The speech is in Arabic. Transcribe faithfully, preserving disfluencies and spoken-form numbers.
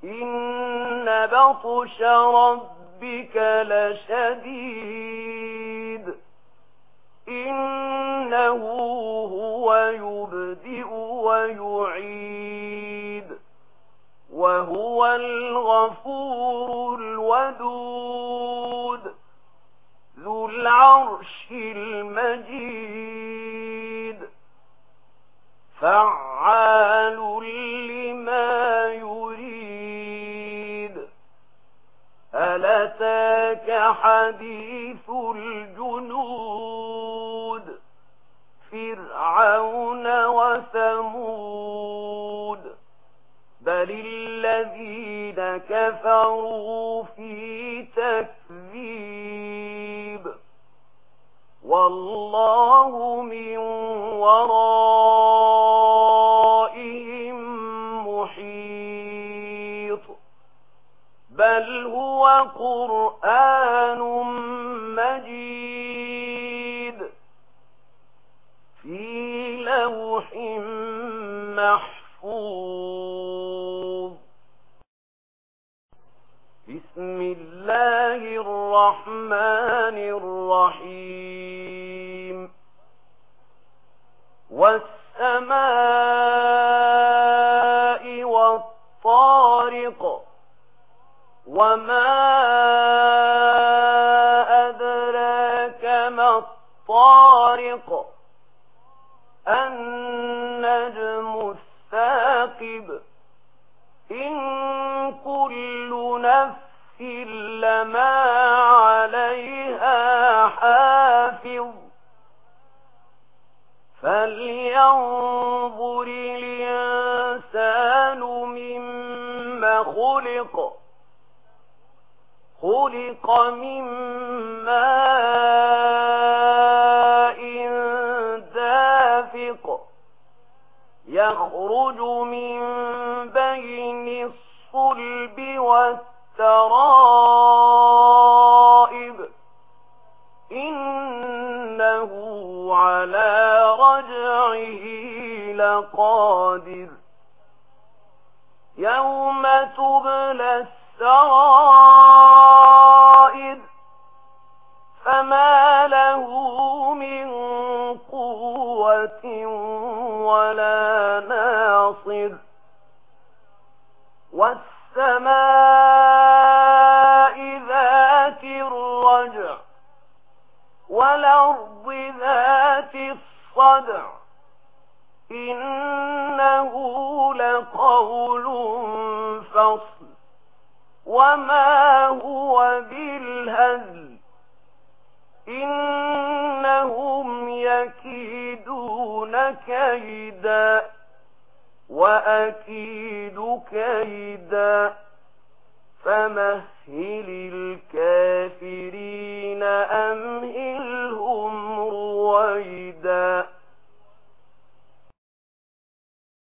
إن بطش ربك لشديد إنه هو يبدئ ويعيد وهو الغفور الودود ذو العرش المجيد فعال لما يريد هل أتاك حديث الجنود فرعون وثمود بل الذين كفروا في تكذيب والله من ورائهم محيط بل هو قرآن مجيد في لوح محفوظ بسم الله الرحمن الرحيم والسماء والطارق وما أدراك ما الطارق النجم الثاقب إن كل نفس لما عليها حافظ فلينظر الإنسان مما خلق خلق من ماء دافق يخرج من بين الصلب والترائب إنه على رجعه لقادر يوم تبلى السرائر فما له من قوة ولا ناصر والسماء ذات الرجع والأرض ذات الصدع إنه لقول فصل وما هو بالهزل إنهم يكيدون كيدا وأكيد كيدا فمهل الكافرين أمهلهم رويدا